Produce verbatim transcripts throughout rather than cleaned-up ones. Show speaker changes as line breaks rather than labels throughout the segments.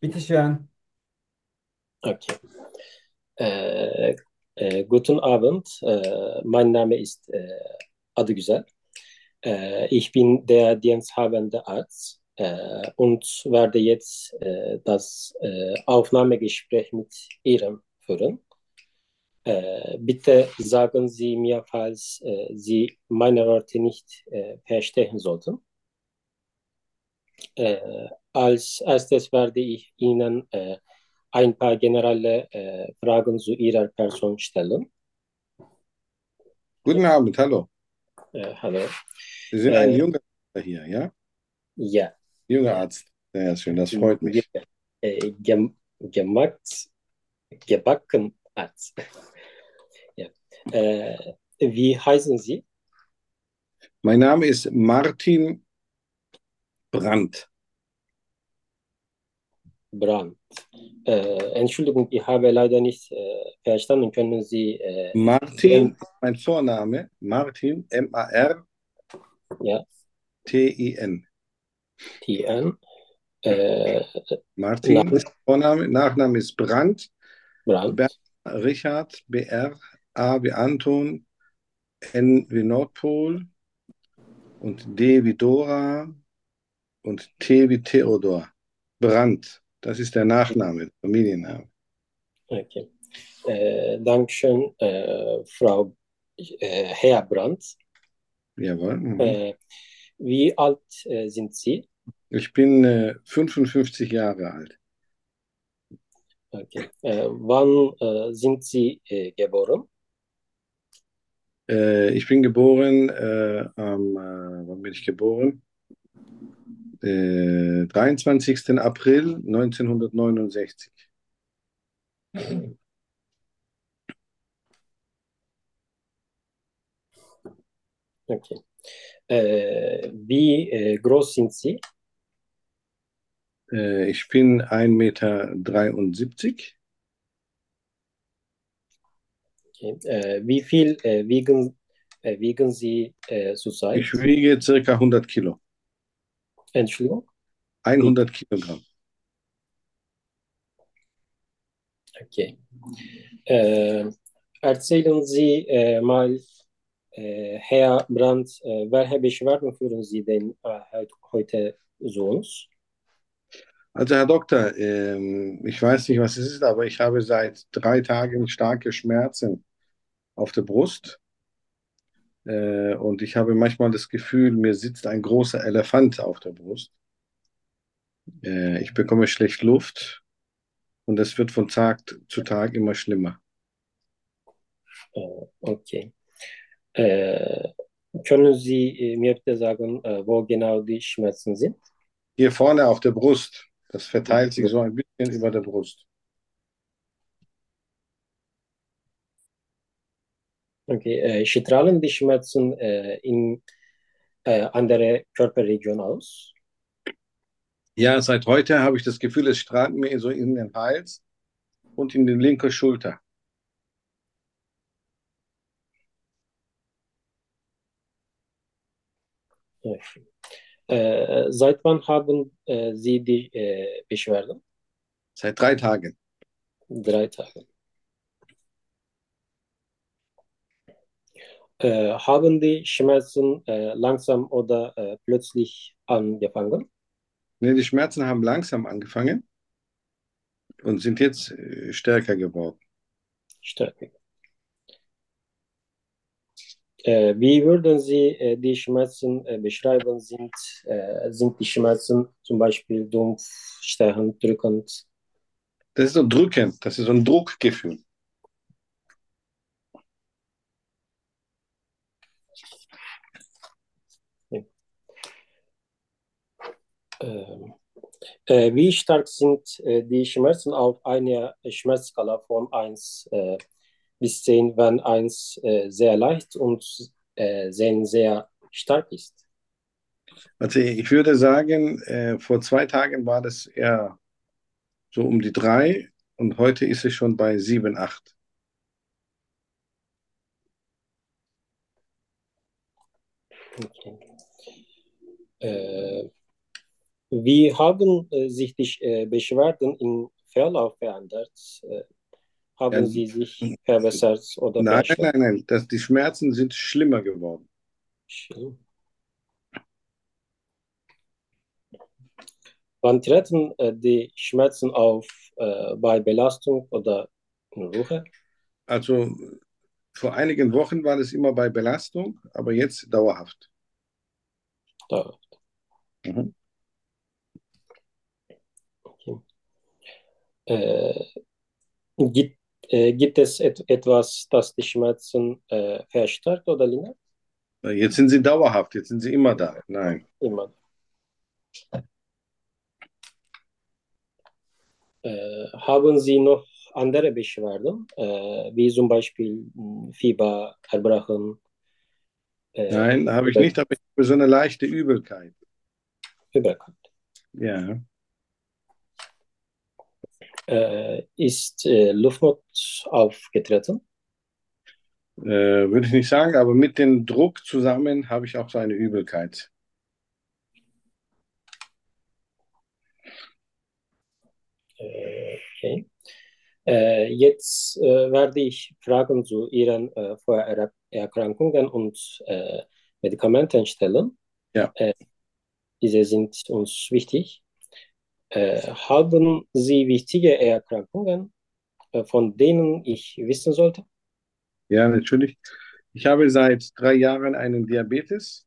Bitteschön.
Okay. Äh, äh, Guten Abend. Äh, mein Name ist äh, Adıgüzel. Äh, ich bin der diensthabende Arzt äh, und werde jetzt äh, das äh, Aufnahmegespräch mit Ihnen führen. Äh, bitte sagen Sie mir, falls äh, Sie meine Worte nicht äh, verstehen sollten. Äh, Als erstes werde ich Ihnen äh, ein paar generelle äh, Fragen zu Ihrer Person stellen.
Guten Abend, hallo.
Äh, hallo.
Sie sind ein
Äh,
junger Arzt hier, ja?
ja,
Junger
ja.
Arzt. Sehr schön, das freut mich.
Äh, gem gemacht, gebacken Arzt. Ja. Äh, wie heißen Sie?
Mein Name ist Martin Brandt.
Brand. Äh, Entschuldigung, ich habe leider nicht äh, verstanden. Können Sie äh,
Martin
Ihren,
ist mein Vorname. Martin,
ja,
M-A-R-T-I-N.
T N,
Ja.
äh,
Martin
Name
ist Vorname, Nachname ist Brandt. Bernhard
Brand.
Richard, B R, A wie Anton, N wie Nordpol und D wie Dora und T wie Theodor. Brandt, das ist der Nachname, der Familienname.
Okay. Äh, Dankeschön, äh, Frau äh, Herr Brandt.
Jawohl. Mhm.
Äh, wie alt äh, sind Sie?
Ich bin äh, fünfundfünfzig Jahre alt.
Okay. Äh, wann äh, sind Sie äh, geboren?
Äh, ich bin geboren, äh, am, äh, wann bin ich geboren? Äh, dreiundzwanzigsten April neunzehnhundertneunundsechzig.
Okay. Äh, wie äh, groß sind Sie?
Äh, ich bin ein Meter dreiundsiebzig.
Okay. Äh, wie viel äh, wiegen, äh, wiegen Sie äh, zurzeit?
Ich wiege circa hundert Kilo.
Entschuldigung? Wie,
hundert Kilogramm.
okay. Äh, erzählen Sie äh, mal, äh, Herr Brandt, äh, welche Beschwerden führen Sie denn äh, heute zu uns?
Also Herr Doktor, ähm, ich weiß nicht, was es ist, aber ich habe seit drei Tagen starke Schmerzen auf der Brust. Äh, und ich habe manchmal das Gefühl, mir sitzt ein großer Elefant auf der Brust. Äh, ich bekomme schlecht Luft und es wird von Tag zu Tag immer schlimmer.
Äh, okay. Äh, können Sie äh, mir bitte sagen, äh, wo genau die Schmerzen sind?
Hier vorne auf der Brust, das verteilt sich so ein bisschen über der Brust.
Okay. Äh, strahlen die Schmerzen äh, in äh, andere Körperregion aus?
Ja, seit heute habe ich das Gefühl, es strahlt mir so in den Hals und in die linke Schulter.
Okay. Äh, seit wann haben äh, Sie die äh, Beschwerden?
Seit drei Tagen.
Drei Tage. Äh, haben die Schmerzen äh, langsam oder äh, plötzlich angefangen?
Nee, die Schmerzen haben langsam angefangen und sind jetzt äh, stärker geworden.
Stärker. Äh, wie würden Sie äh, die Schmerzen äh, beschreiben? Sind, äh, sind die Schmerzen zum Beispiel dumpf, stechend, drückend?
Das ist so drückend, das ist so ein Druckgefühl.
Ja. Ähm, äh, wie stark sind äh, die Schmerzen auf einer Schmerzskala von eins äh, bis zehn, wenn eins äh, sehr leicht und äh, zehn sehr stark ist?
Also ich würde sagen, äh, vor zwei Tagen war das eher so um die drei und heute ist es schon bei sieben, acht.
Okay. Äh, Wie haben äh, sich die äh, Beschwerden im Verlauf verändert? Äh,
Ja,
haben sie sich verbessert oder
nein,
verschlechtert?
nein, nein, das, die Schmerzen sind schlimmer geworden.
Wann treten äh, die Schmerzen auf äh, bei Belastung oder Ruhe?
Also vor einigen Wochen war das immer bei Belastung, aber jetzt dauerhaft.
Da,
Mhm.
okay. äh, gibt, äh, gibt es et etwas, das die Schmerzen äh, verstärkt oder lindert?
Jetzt sind sie dauerhaft, jetzt sind sie immer da. Nein.
Immer. Äh, haben Sie noch andere Beschwerden, äh, wie zum Beispiel mh, Fieber, Erbrechen, äh,
Nein, habe ich
Übel
nicht, aber ich habe so eine leichte Übelkeit.
Übelkeit?
Ja,
Äh, ist äh, Luftnot aufgetreten?
äh, würde ich nicht sagen, aber mit dem Druck zusammen habe ich auch so eine Übelkeit.
Äh, okay. Äh, jetzt äh, werde ich Fragen zu Ihren äh, Vorerkrankungen und äh, Medikamenten stellen.
Ja,
Äh, diese sind uns wichtig. Äh, haben Sie wichtige Erkrankungen, äh, von denen ich wissen sollte?
ja, natürlich. Ich habe seit drei Jahren einen Diabetes.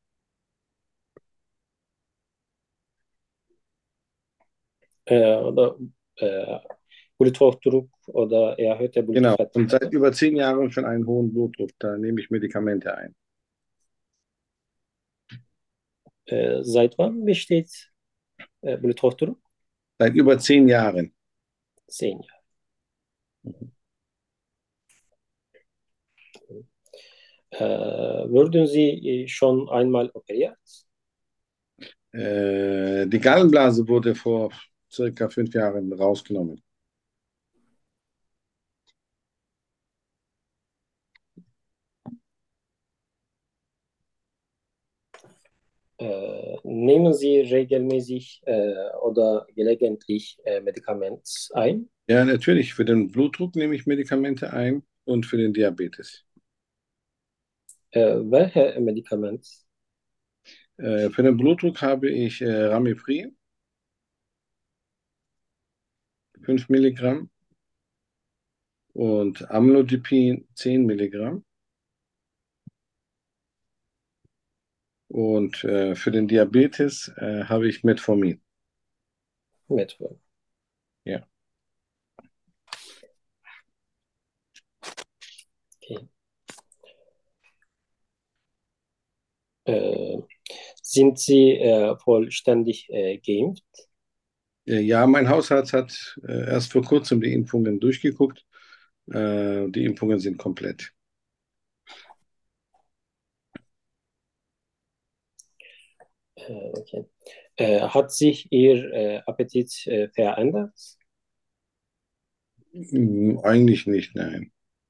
Äh, oder äh, Bluthochdruck oder erhöhte
Genau. Und seit
Blutfettwerte?
über zehn Jahren schon einen hohen Blutdruck. Da nehme ich Medikamente ein.
Äh, seit wann besteht äh, Bluthochdruck?
Seit über zehn Jahren.
Zehn Jahre. Äh, wurden Sie äh, schon einmal operiert?
Äh, die Gallenblase wurde vor circa fünf Jahren rausgenommen.
Äh, nehmen Sie regelmäßig äh, oder gelegentlich äh, Medikamente ein?
Ja, natürlich. Für den Blutdruck nehme ich Medikamente ein und für den Diabetes.
Äh, welche Medikamente?
Äh, für den Blutdruck habe ich äh, Ramifrin, fünf Milligramm und Amlodipin, zehn Milligramm. Und äh, für den Diabetes äh, habe ich Metformin.
Metformin.
Ja.
Okay. Äh, sind Sie äh, vollständig äh, geimpft?
Äh, ja, mein Hausarzt hat äh, erst vor kurzem die Impfungen durchgeguckt. Äh, die Impfungen sind komplett.
Äh, okay. Äh, hat sich Ihr äh, Appetit äh, verändert?
Hm, eigentlich nicht, nein.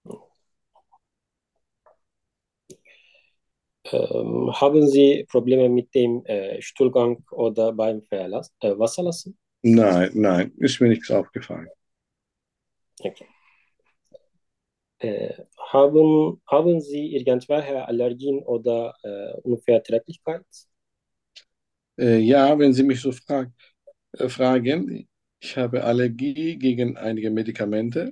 Ähm, haben Sie Probleme mit dem äh, Stuhlgang oder beim Verlass, äh, Wasserlassen?
Nein, nein, ist mir nichts aufgefallen.
Okay. Äh, haben, haben Sie irgendwelche Allergien oder äh, Unverträglichkeit?
Äh, ja, wenn Sie mich so frag äh, fragen, ich habe Allergie gegen einige Medikamente.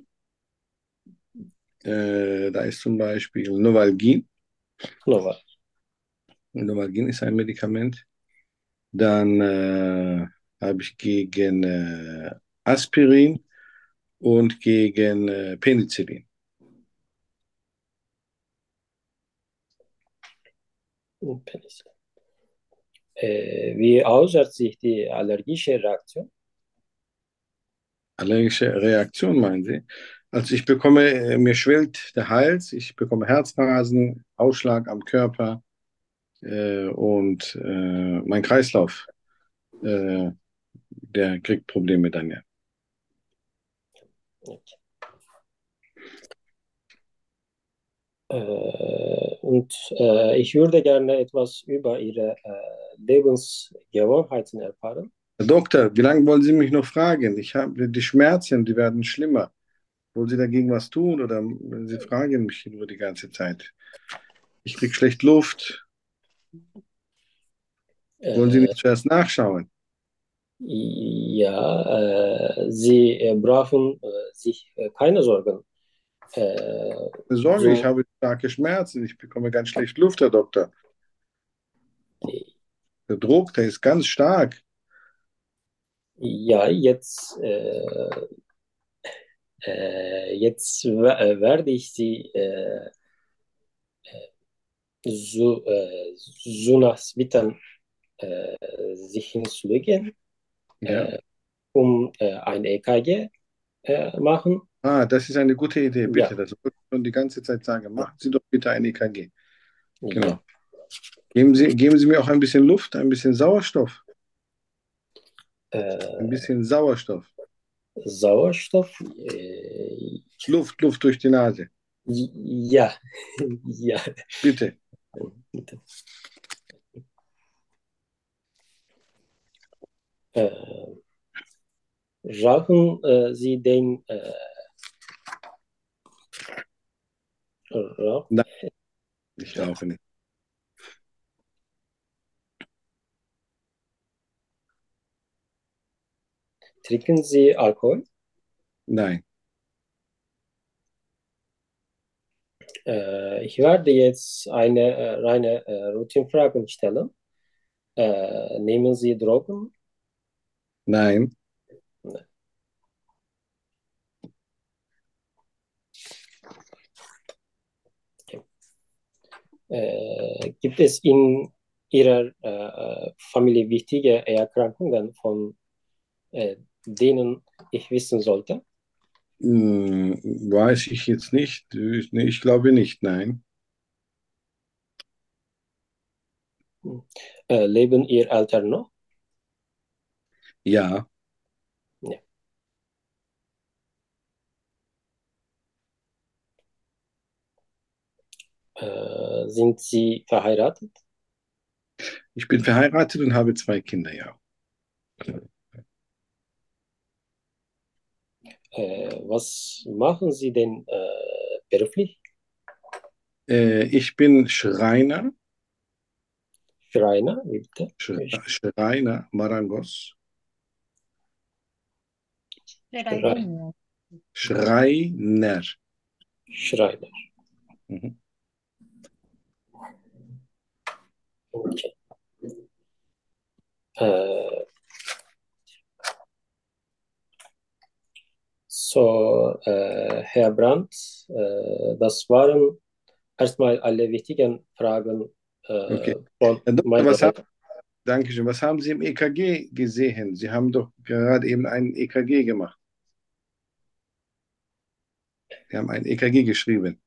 Äh, da ist zum Beispiel Novalgin.
Nova.
Novalgin ist ein Medikament. Dann äh, habe ich gegen äh, Aspirin und gegen äh, Penicillin.
Penicillin. Äh, wie äußert sich die allergische Reaktion?
Allergische Reaktion, meinen Sie? Also ich bekomme, äh, mir schwillt der Hals, ich bekomme Herzrasen, Ausschlag am Körper äh, und äh, mein Kreislauf, äh, der kriegt Probleme dann ja.
Okay. Äh, und äh, ich würde gerne etwas über Ihre äh, Lebensgewohnheiten erfahren.
Herr Doktor, wie lange wollen Sie mich noch fragen? Ich habe die Schmerzen, die werden schlimmer. Wollen Sie dagegen was tun oder Sie fragen mich nur die ganze Zeit? Ich kriege schlecht Luft. Wollen Sie
Äh,
nicht zuerst nachschauen?
ja, äh, Sie äh, brauchen äh, sich äh, keine Sorgen. Äh,
Keine Sorge, ich
so,
habe starke Schmerzen. Ich bekomme ganz schlecht Luft, Herr Doktor. Der Druck, der ist ganz stark.
ja, jetzt, äh, äh, jetzt wer- äh, werde ich Sie äh, so, äh, so nach bitten, äh, sich hinzulegen,
Ja.
äh, um äh, ein E K G äh, machen.
Ah, das ist eine gute Idee. Bitte,
Ja,
das wollte ich schon die ganze Zeit sagen. Machen Sie doch bitte ein E K G.
ja.
Genau. Geben Sie, geben Sie mir auch ein bisschen Luft, ein bisschen Sauerstoff. Ein
Äh,
bisschen Sauerstoff.
Sauerstoff, äh,
Luft, Luft durch die Nase.
ja, ja.
Bitte.
Äh, rauchen äh, Sie den äh, Rauch,
Nein, ich rauche nicht.
trinken Sie Alkohol?
Nein.
Äh, ich werde jetzt eine äh, reine äh, Routinefrage stellen. Äh, nehmen Sie Drogen?
Nein.
Äh, gibt es in Ihrer äh, Familie wichtige Erkrankungen, von äh, denen ich wissen sollte?
Hm, weiß ich jetzt nicht. Ich, nee, ich glaube nicht. Nein.
Äh, leben Ihr Eltern noch?
Ja.
Ja. Äh, sind Sie verheiratet?
Ich bin verheiratet und habe zwei Kinder, ja.
Äh, was machen Sie denn äh, beruflich?
Äh, ich bin Schreiner.
Schreiner, wie bitte?
Sch Schreiner Marangos.
Schrei
Schreiner.
Schreiner.
Mhm.
Okay. Äh, so, äh, Herr Brandt, äh, das waren erstmal alle wichtigen Fragen
Okay.
äh, von
Herr Doktor,
meiner
was haben,
Seite.
Dankeschön. Was haben Sie im E K G gesehen? Sie haben doch gerade eben ein E K G gemacht. Sie haben ein E K G geschrieben.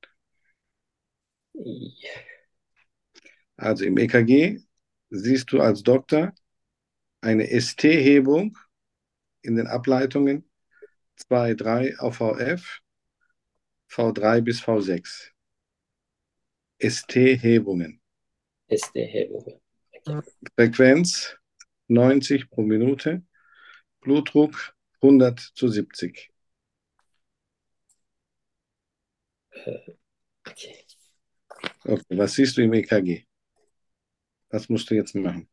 Also im E K G siehst du als Doktor eine S T-Hebung in den Ableitungen zwei, drei auf V F, V drei bis V sechs. S T-Hebungen.
S D-Hebungen. Okay.
Frequenz neunzig pro Minute, Blutdruck hundert zu siebzig.
Äh, okay.
Okay, was siehst du im E K G? Was musst du jetzt machen?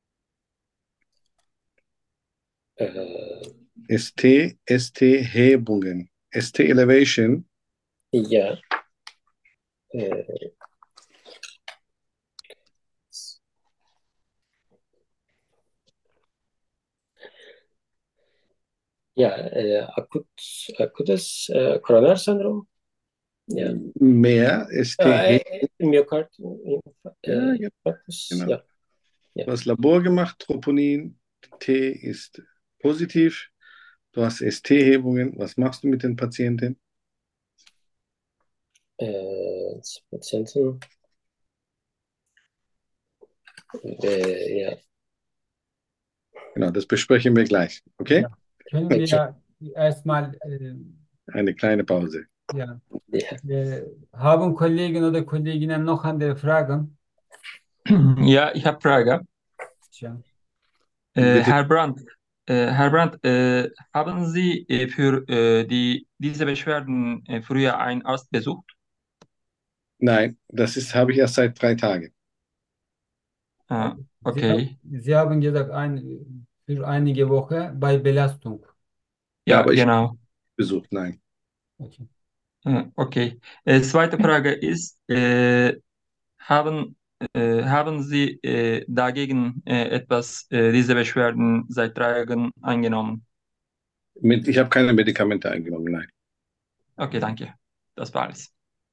Äh,
S T, S T-Hebungen. S T-Elevation.
ja, äh, ja, äh, akut, akutes äh, Coronarsyndrom. Ja.
Mehr S T-Hebungen.
Äh, Myokard,
Ja,
äh,
ja,
Infarktus,
genau.
ja, ja.
Du hast Labor gemacht, Troponin, T ist positiv. Du hast S T-Hebungen. Was machst du mit den Patienten?
Äh, Patienten, äh, ja,
Genau, das besprechen wir gleich. Okay?
Ja. Können
okay,
wir erstmal, äh,
Eine kleine Pause.
ja,
ja.
äh, haben Kollegen oder Kolleginnen noch andere Fragen?
Ja, ich habe Frage.
Tja.
Äh,
Bitte.
Herr Brandt, Äh, Herr Brandt, äh, haben Sie äh, für äh, die, diese Beschwerden äh, früher einen Arzt besucht?
Nein, das ist, habe ich erst seit drei Tagen.
Äh,
Sie, ha-
okay.
Sie haben gesagt, ein, für einige Wochen bei Belastung.
Ja,
Ja,
aber ich habe
genau.
besucht, nein.
Okay.
Äh, okay. Äh, zweite Frage ist, äh, haben, äh, haben Sie äh, dagegen äh, etwas, äh, diese Beschwerden seit drei Tagen eingenommen?
Mit, ich habe keine Medikamente eingenommen, nein.
Okay, danke. Das war alles.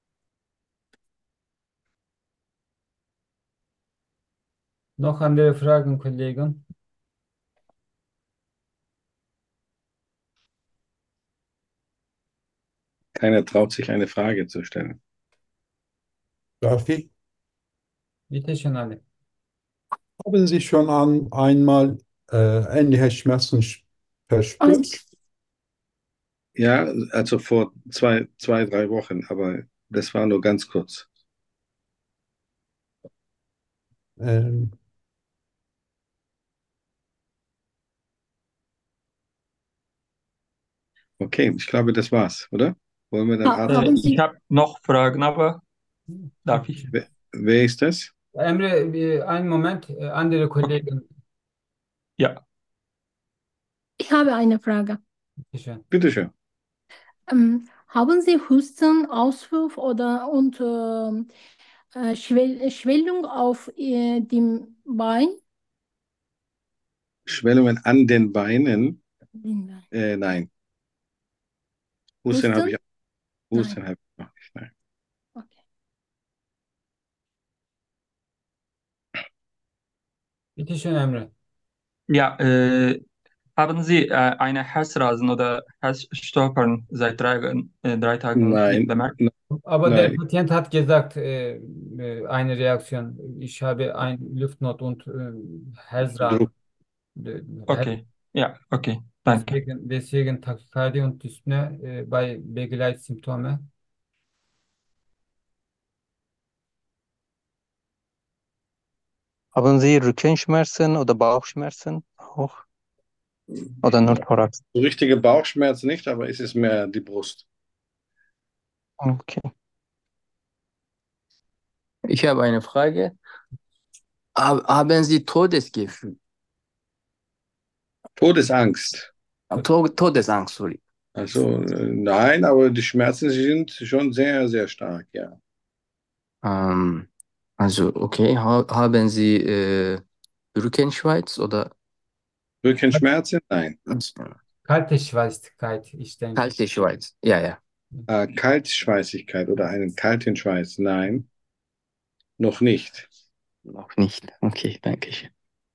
Noch andere Fragen, Kollegen?
Keiner traut sich eine Frage zu stellen.
Darf ich?
Bitte schön, alle.
Haben Sie schon an, einmal äh, ähnliche Schmerzen sch- verspürt?
Ja, also vor zwei, zwei, drei Wochen, aber das war nur ganz kurz.
Ähm,
Okay, ich glaube, das war's, oder? Wollen wir den
Ha
Arzt?
Äh,
haben
ich
Sie,
habe noch Fragen, aber darf
Bitte
ich?
schön.
Wer, wer ist das?
Emre, äh, einen Moment, äh, andere
Okay.
Kollegen.
Ja.
ich habe eine Frage.
Bitte schön.
Bitteschön.
Ähm, haben Sie Husten, Auswurf oder und ähm, äh, Schwell Schwellung auf äh, dem Bein?
Schwellungen an den Beinen?
Den Bein.
Äh, nein. Husten habe
Husten?
ich,
Nein.
Husten habe ich noch nicht. Nein.
Okay.
Bitte schön, Emre.
Ja, äh, haben Sie äh, eine Herzrasen oder Herzstockern seit drei, äh, drei Tagen äh,
Nein,
bemerkt?
n-
Aber der
nein.
Patient hat gesagt, äh, äh, eine Reaktion. Ich habe ein Luftnot und äh, Herzrasen.
Druck.
Äh, Her-
Okay. Ja, okay. Danke.
Deswegen, deswegen Tachykardie und Dyspnoe äh, bei Begleitsymptome.
Haben Sie Rückenschmerzen oder Bauchschmerzen auch? Oder nur Thorax?
So richtige Bauchschmerzen nicht, aber es ist mehr die Brust.
Okay.
Ich habe eine Frage. Hab- Haben Sie Todesgefühl?
Todesangst.
Äh, To- Todesangst, sorry.
Also äh, nein, aber die Schmerzen sind schon sehr, sehr stark, ja.
Ähm, also, okay. Ha haben Sie äh, Rückenschmerz oder
Rückenschmerzen? Nein.
Kalte Schweißigkeit, ich denke.
kalte Schweiz? Ja, ja.
Äh, Kaltschweißigkeit oder einen kalten Schweiß? Nein, noch nicht.
Noch nicht. Okay, danke schön.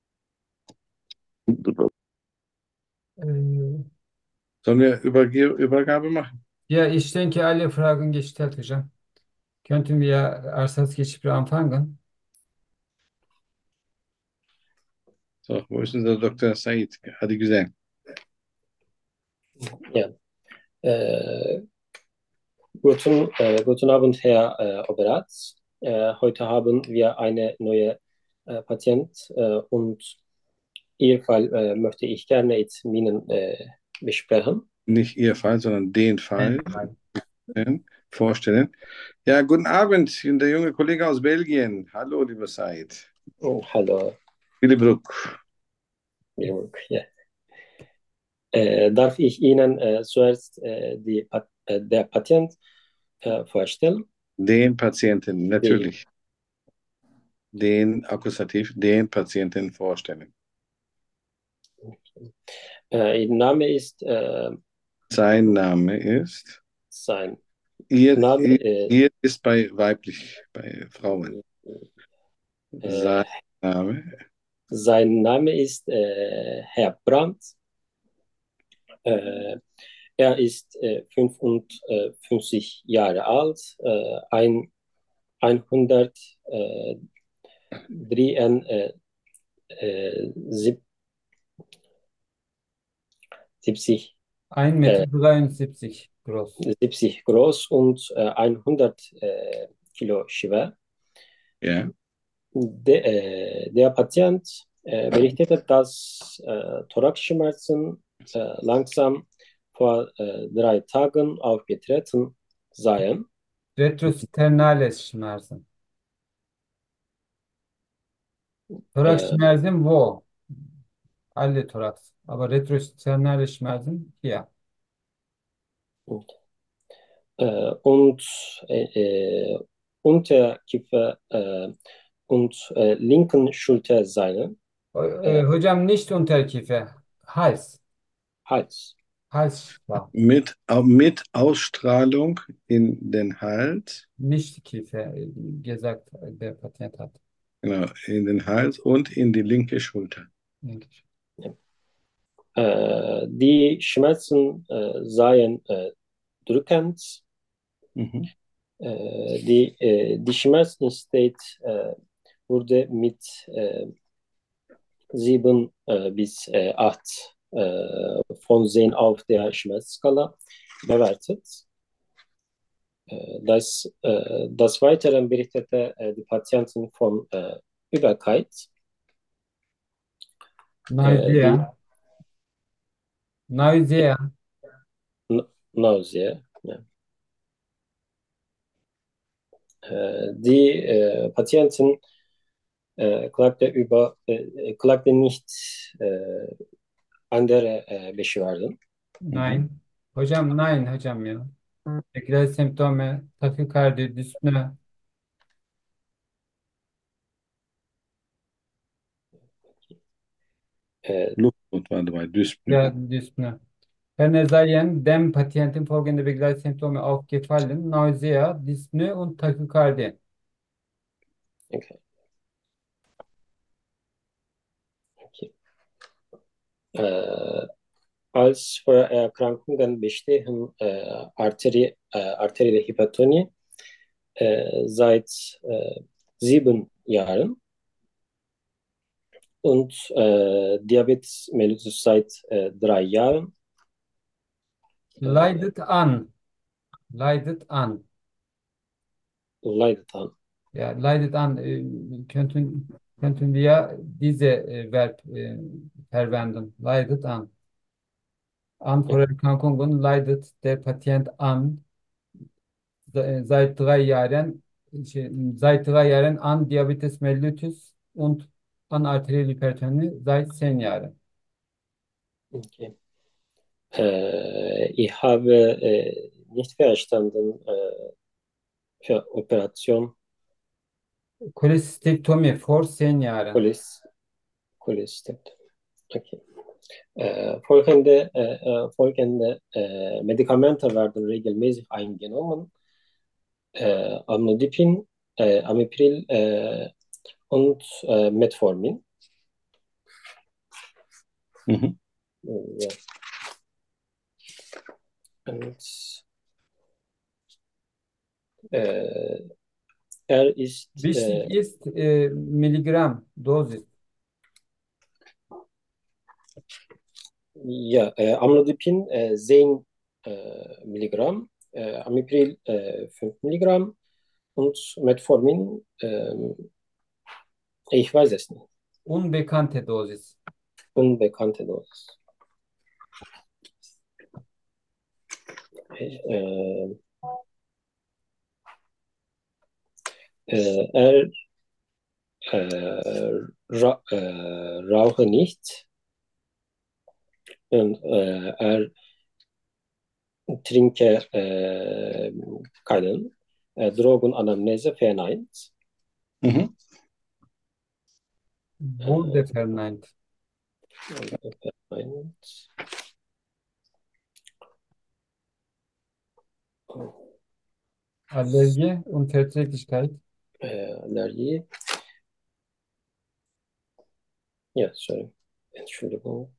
Äh,
Sollen wir Überge Übergabe machen?
ja, ich denke, alle Fragen gestellt, hocam. Könnten wir Ersatzgespräch anfangen?
So, wo ist unser Doktor Said? Hadi güzel.
Ja. Äh, guten, äh, guten Abend, Herr äh, Oberarzt. Äh, heute haben wir eine neue äh, Patient äh, und Ihr Fall äh, möchte ich gerne jetzt mit Ihnen äh, besprechen.
Nicht Ihr Fall, sondern den Fall
Nein.
vorstellen. Ja, guten Abend, ich bin der junge Kollege aus Belgien. Hallo, lieber Said.
Oh, hallo,
Philipp Ruck.
Jörg. Ja. Äh, darf ich Ihnen äh, zuerst äh, die, Pat- äh, der Patient äh, vorstellen?
Den Patienten,
Die,
natürlich. Den Akkusativ, den Patienten vorstellen.
äh, Ihr Name ist äh,
Sein Name ist.
sein
Ihr,
Name
ihr,
äh,
ihr ist bei weiblich, bei Frauen.
äh,
Sein Name.
sein Name ist äh, Herr Brandt. Äh, er ist äh, fünfundfünfzig Jahre alt, äh, ein, hundertdreiundsiebzig
ein Meter
äh,
dreiundsiebzig groß.
siebzig groß und äh, hundert äh, Kilo schwer.
Ja.
De, äh, der Patient Äh, berichtete, dass äh, Thoraxschmerzen äh, langsam vor äh, drei Tagen aufgetreten seien.
Retrosternale Schmerzen. Thorax
Äh,
Schmerzen wo? Alle Thorax. Aber retrosternale Schmerzen hier.
äh, und äh, äh, Unterkiefer äh, und äh, linken Schulterseite,
Äh,
äh,
hocam nicht Unterkiefer. Hals.
Hals.
Hals war.
Mit, au- mit Ausstrahlung in den Hals,
Nicht Kiefer äh, gesagt, äh, der Patient hat.
genau, in den Hals und in die linke Schulter.
Denke ich.
Äh, die Schmerzen äh, seien äh, drückend.
Mhm.
Äh, die, äh, die Schmerzenstate äh, wurde mit äh, sieben äh, bis äh, acht äh, von zehn auf der Schmerzskala bewertet. Äh, das, äh, des Weiteren berichtete äh, die Patientin von äh, Übelkeit, äh, die
Nausea. Nausea.
N- Nausea. Ja. Äh, die äh, Patientin äh, klagte über, äh, klagte nicht äh, andere äh, Beschwerden.
Nein. Hocam nein hocam ya. Tekrar semptome, takikardi, dyspne.
Äh,
Luftnot war dabei, Dyspnoe.
Ja, dyspne. Vernezalien, dem Patienten folgende Begleitsymptome aufgefallen. Nausea, Dyspnoe und Tachykardie.
okay. Okay. Äh, als Vorerkrankungen bestehen äh, Arterie, äh, arterielle Hypertonie äh, seit äh, sieben Jahren und äh, Diabetes mellitus seit äh, drei Jahren. Äh,
Leidet an. Leidet an.
leidet an.
Ja, leidet an. Äh, könnten, könnten wir diese äh, Verb äh, verwenden. Leidet an. An Vorerkrankungen leidet der Patient an. Se- Seit drei Jahren, şey, seit drei Jahren an Diabetes mellitus und an arterielle Hypertonie seit zehn Jahren.
Okay. Äh, ich habe äh, nicht verstanden äh, für Operation
Kolestektomi vor zehn Jahren.
Cholis, Cholestektomi. Okay. Äh, folgende äh, äh, folgende äh, Medikamente werden regelmäßig eingenommen. Äh, Amlodipin, äh, Amipril äh, und äh, Metformin.
Mhm.
Ja. Und, äh, er ist
Wichtig
äh,
ist äh, Milligramm, Dosis.
ja, äh, Amlodipin äh, zehn äh, Milligramm, äh, Amipril äh, fünf Milligramm und Metformin, äh, ich weiß es nicht,
Unbekannte Dosis.
unbekannte Dosis. Äh, äh, er äh, ra äh, rauche nicht und äh, er trinke äh, keinen. Äh, Drogenanamnese verneint.
Mhm.
Wurde verneint.
Verneint.
Allergie, Unverträglichkeit.
Äh, Allergie. Ja, sorry. Entschuldigung.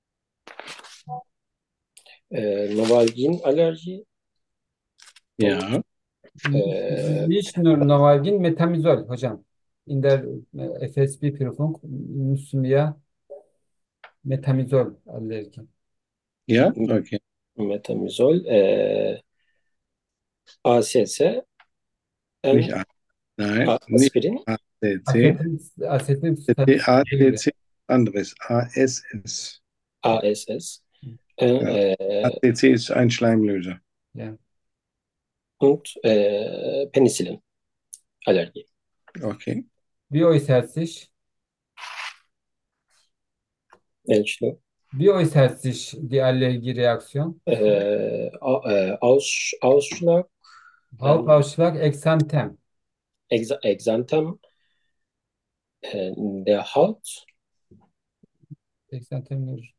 Äh, Novalgin-Allergie.
Ja,
Äh,
Nicht nur Novalgin, Metamizol hocam. In der äh, F S B-Prüfung müssen wir Metamizol Allergie.
ja, okay.
Metamizol. Äh, A S S.
Nicht
N,
A, nein,
A-
nicht
Aspirin.
A C C.
Asetil, asetil
A C C anderes. A S S.
A S S.
Ja.
Äh, äh,
A C C ist ein Schleimlöser.
Ja.
und äh, Penicillin. Allergie.
Okay.
Wie äußert sich,
Entschuldigung.
wie äußert sich die Allergiereaktion?
Äh, Au- äh, Aus, Ausschlag, ähm,
Hautausschlag, Exanthem.
Ex Exanthem äh, in der Haut.
Exanthem nur.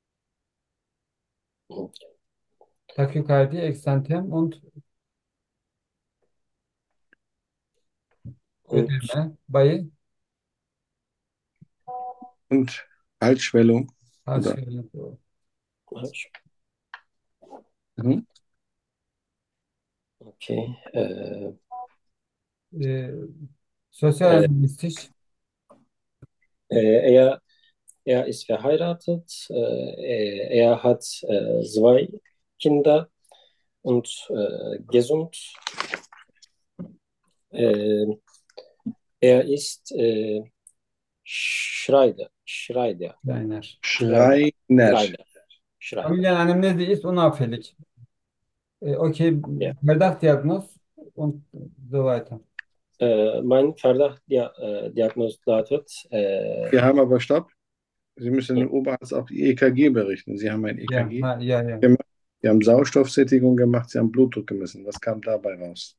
Tachykardi, Exanthem und
Und
Ödeme, Bayi,
Und Halsschwellung. Oder?
Halsschwellung.
Mhm.
okay. Äh,
Äh, sozial
äh,
analistisch,
äh, er, er ist verheiratet. Äh, er hat äh, zwei Kinder und äh, gesund. Äh, er ist äh, Schreider. Schreider.
Schreiner.
Schreider.
Schreiner.
Schreider. Schreider.
Familien Anamnese ist unauffällig. Äh, okay,
Ja.
Verdachtsdiagnoz und so weiter.
Äh, mein Verdacht dia äh, Diagnose lautet, äh,
Wir haben aber Stopp. Sie müssen den Oberarzt auch die E K G berichten. Sie haben ein
Ja,
E K G
ha, ja, ja.
gemacht. Sie haben Sauerstoffsättigung gemacht. Sie haben Blutdruck gemessen. Was kam dabei raus?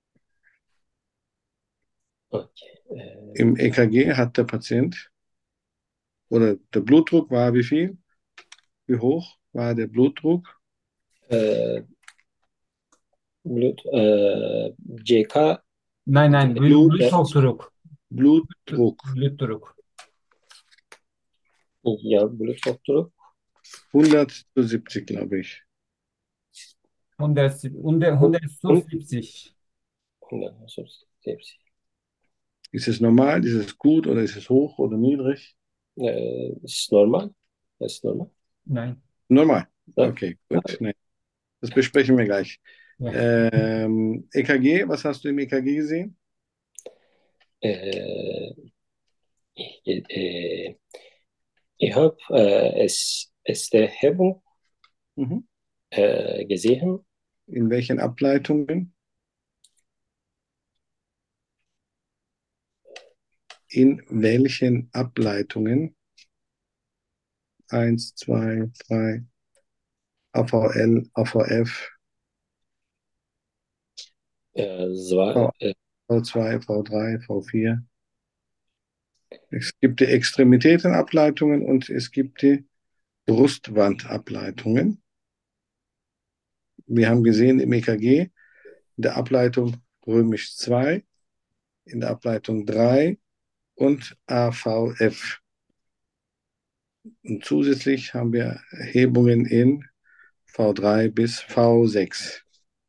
okay, äh,
Im E K G hat der Patient oder der Blutdruck war wie viel? Wie hoch war der Blutdruck?
äh, Blut, äh, C K,
Nein, nein, Blut,
Blut-
Bluthochdruck.
Blutdruck
Blutdruck.
ja, Bluthochdruck,
hundert zu siebzig, glaube ich.
hundertsiebzig. hundertsiebzig.
hundertsiebzig.
Ist es normal? Ist es gut oder ist es hoch oder niedrig?
Äh, ist normal? Ist normal?
Nein.
Normal.
Ja.
Okay, gut. Nee. Das besprechen wir gleich.
Ja.
Ähm, E K G, was hast du im E K G gesehen?
Äh, ich, äh, ich habe äh, es, es der Hebung
Mhm.
äh, gesehen.
In welchen Ableitungen? In welchen Ableitungen? Eins, zwei, drei, A V L, A V F,
Äh, zwei, äh,
V zwei, V drei, V vier. Es gibt die Extremitätenableitungen und es gibt die Brustwandableitungen. Wir haben gesehen im E K G, in der Ableitung römisch zwei, in der Ableitung drei und A V F. Und zusätzlich haben wir Erhebungen in V drei bis V sechs.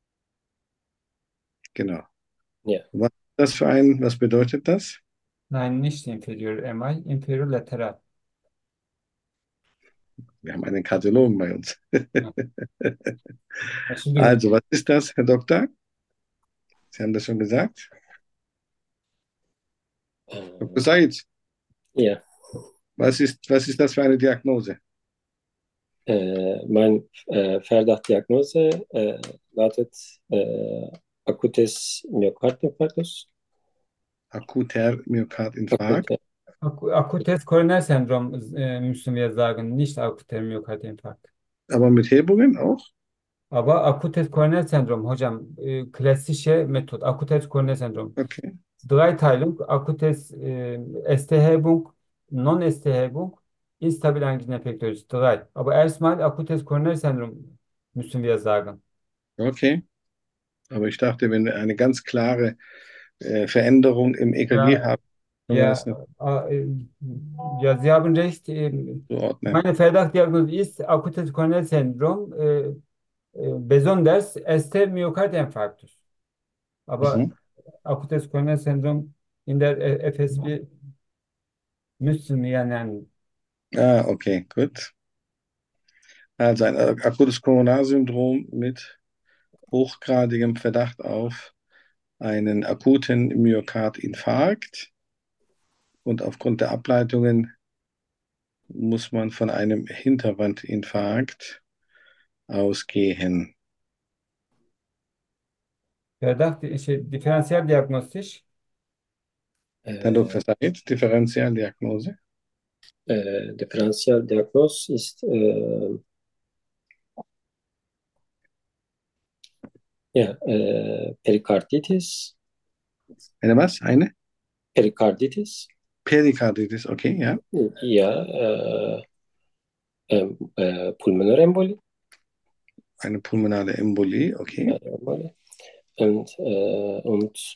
Genau.
Ja.
Was ist das für ein, was bedeutet das?
Nein, nicht inferior M I, inferior lateral.
Wir haben einen Kardiologen bei uns.
Also,
Also, was ist das, Herr Doktor? Sie haben das schon gesagt.
Äh,
Doktor Said,
ja.
was ist, was ist das für eine Diagnose?
Äh, mein äh, Verdachtdiagnose äh, lautet äh, akutes Myokardinfarktus.
Akuter Myokardinfarkt.
Akute,
Ak- akutes Koronersyndrom äh, müssen wir sagen, nicht akuter Myokardinfarkt.
Aber mit Hebungen auch?
Aber akutes Koronersyndrom hocam, e, klassische Method, akutes Koronersyndrom.
Okay.
Dreiteilung, akutes e, S T-Hebung, Non-S T-Hebung, instabile Anginepektose. Drei. Aber erstmal akutes Koronersyndrom müssen wir sagen.
Okay. Aber ich dachte, wenn wir eine ganz klare äh, Veränderung im E K G
Ja,
haben, können wir das nicht
ja, äh, ja, Sie haben recht. ähm,
zuordnen.
Meine Verdachtdiagnose ist akutes Koronersyndrom, äh, äh, besonders S T-Myokardinfarktus. Aber
Mhm.
akutes Koronersyndrom in der äh, F S B müssen wir nennen.
Ah, okay, gut. Also ein ak- akutes Koronarsyndrom mit hochgradigem Verdacht auf einen akuten Myokardinfarkt und aufgrund der Ableitungen muss man von einem Hinterwandinfarkt ausgehen?
Ferdah, di- şey, diferansiyel diagnostisch.
Herr Doktor Said, Differentialdiagnose.
Äh, Differentialdiagnos ist äh, ja, äh, Perikarditis.
Eine was? Eine?
Perikarditis.
Perikarditis, okay, ja.
Ja, äh, ähm, äh, Pulmonarembolie.
Eine pulmonale Embolie, okay.
Embolie. Und, äh, und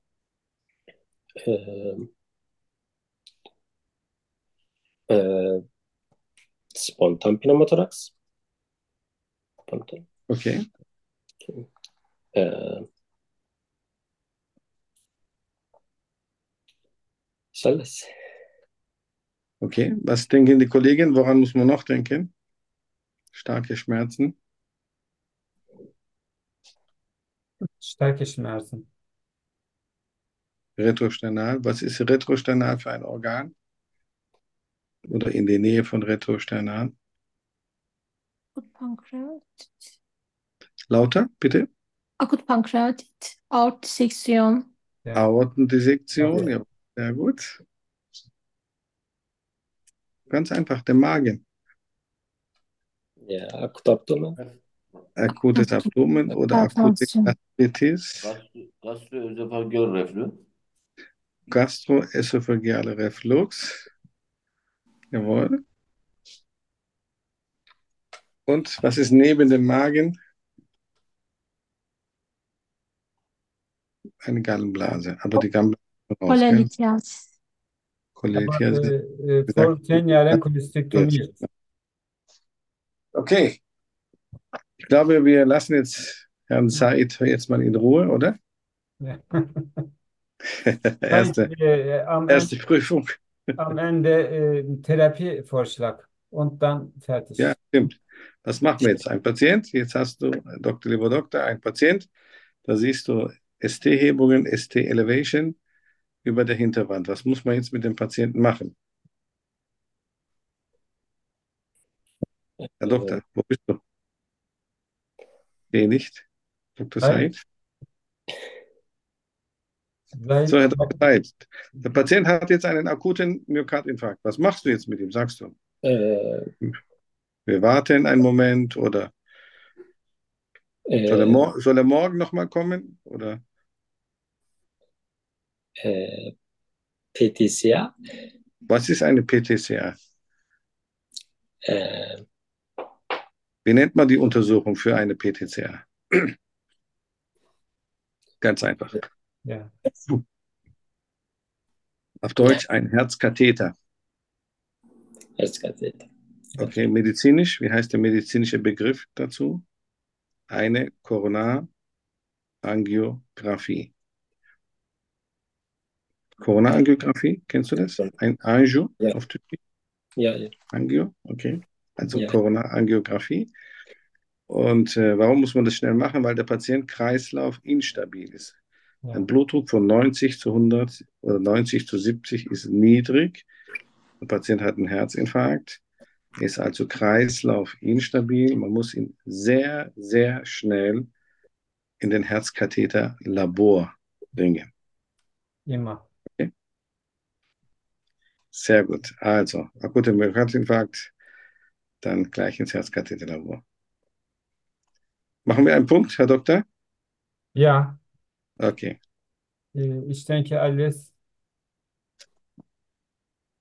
äh, äh, Spontanpneumothorax. Spontan.
Okay.
Äh, ist alles.
Okay. Was denken die Kollegen? Woran muss man noch denken? Starke Schmerzen.
Starke Schmerzen.
Retrosternal. Was ist retrosternal für ein Organ? Oder in der Nähe von retrosternal?
Akut Pankreatit.
Lauter, bitte.
Akut Pankreatit. Aortdissektion.
Ja.
Aortendissektion,
Okay.
ja, sehr gut. Ganz einfach, der Magen.
Ja, Akutabdomen.
Akutes Abdomen oder akute
Hypertension.
Gastritis.
Gastro- Gastroesophageal Reflux.
Gastroesophageale Reflux. Jawohl. Und was ist neben dem Magen? Eine Gallenblase. Aber die Gallenblase ist raus, gell?
Cholelithiasis.
Cholelithia.
Aber äh, äh, vor
gesagt.
zehn Jahren Kolestektomie.
Okay. Ich glaube, wir lassen jetzt Herrn Said jetzt mal in Ruhe, oder?
Ja.
Erste,
Äh, am,
erste Prüfung.
am Ende äh, Therapievorschlag und dann fertig.
Ja, stimmt. Was machen wir jetzt? Ein Patient, jetzt hast du, Doktor, lieber Doktor, ein Patient, da siehst du S T-Hebungen, S T-Elevation über der Hinterwand. Was muss man jetzt mit dem Patienten machen? Herr Doktor, wo bist du? Sehe nicht. Doktor
Nein.
Said.
Weil,
So, Herr Doktor Said, der Patient hat jetzt einen akuten Myokardinfarkt. Was machst du jetzt mit ihm, sagst du?
Äh,
Wir warten einen Moment oder soll er,
äh,
mor soll er morgen nochmal kommen? Oder?
äh, P T C A.
Was ist eine P T C A?
Äh,
Wie nennt man die Untersuchung für eine P T C A? Ganz einfach.
ja.
Auf Deutsch ein Herzkatheter.
Herzkatheter.
Okay, medizinisch, wie heißt der medizinische Begriff dazu? Eine Koronarangiographie. Koronarangiographie, kennst du das? Ein Angio
Ja.
auf Türkisch?
Ja, ja.
Angio, okay. Also
Ja.
Koronarangiographie. Und äh, warum muss man das schnell machen? Weil der Patient Kreislauf instabil ist.
Ja.
Ein Blutdruck von neunzig zu hundert oder neunzig zu siebzig ist niedrig. Der Patient hat einen Herzinfarkt, ist also Kreislauf instabil. Man muss ihn sehr, sehr schnell in den Herzkatheter-Labor bringen.
Immer.
Sehr gut. Also, akuter Myokardinfarkt, dann gleich ins Herzkatheterlabor. Machen wir einen Punkt, Herr Doktor?
Ja,
Okay.
äh, ich denke, alles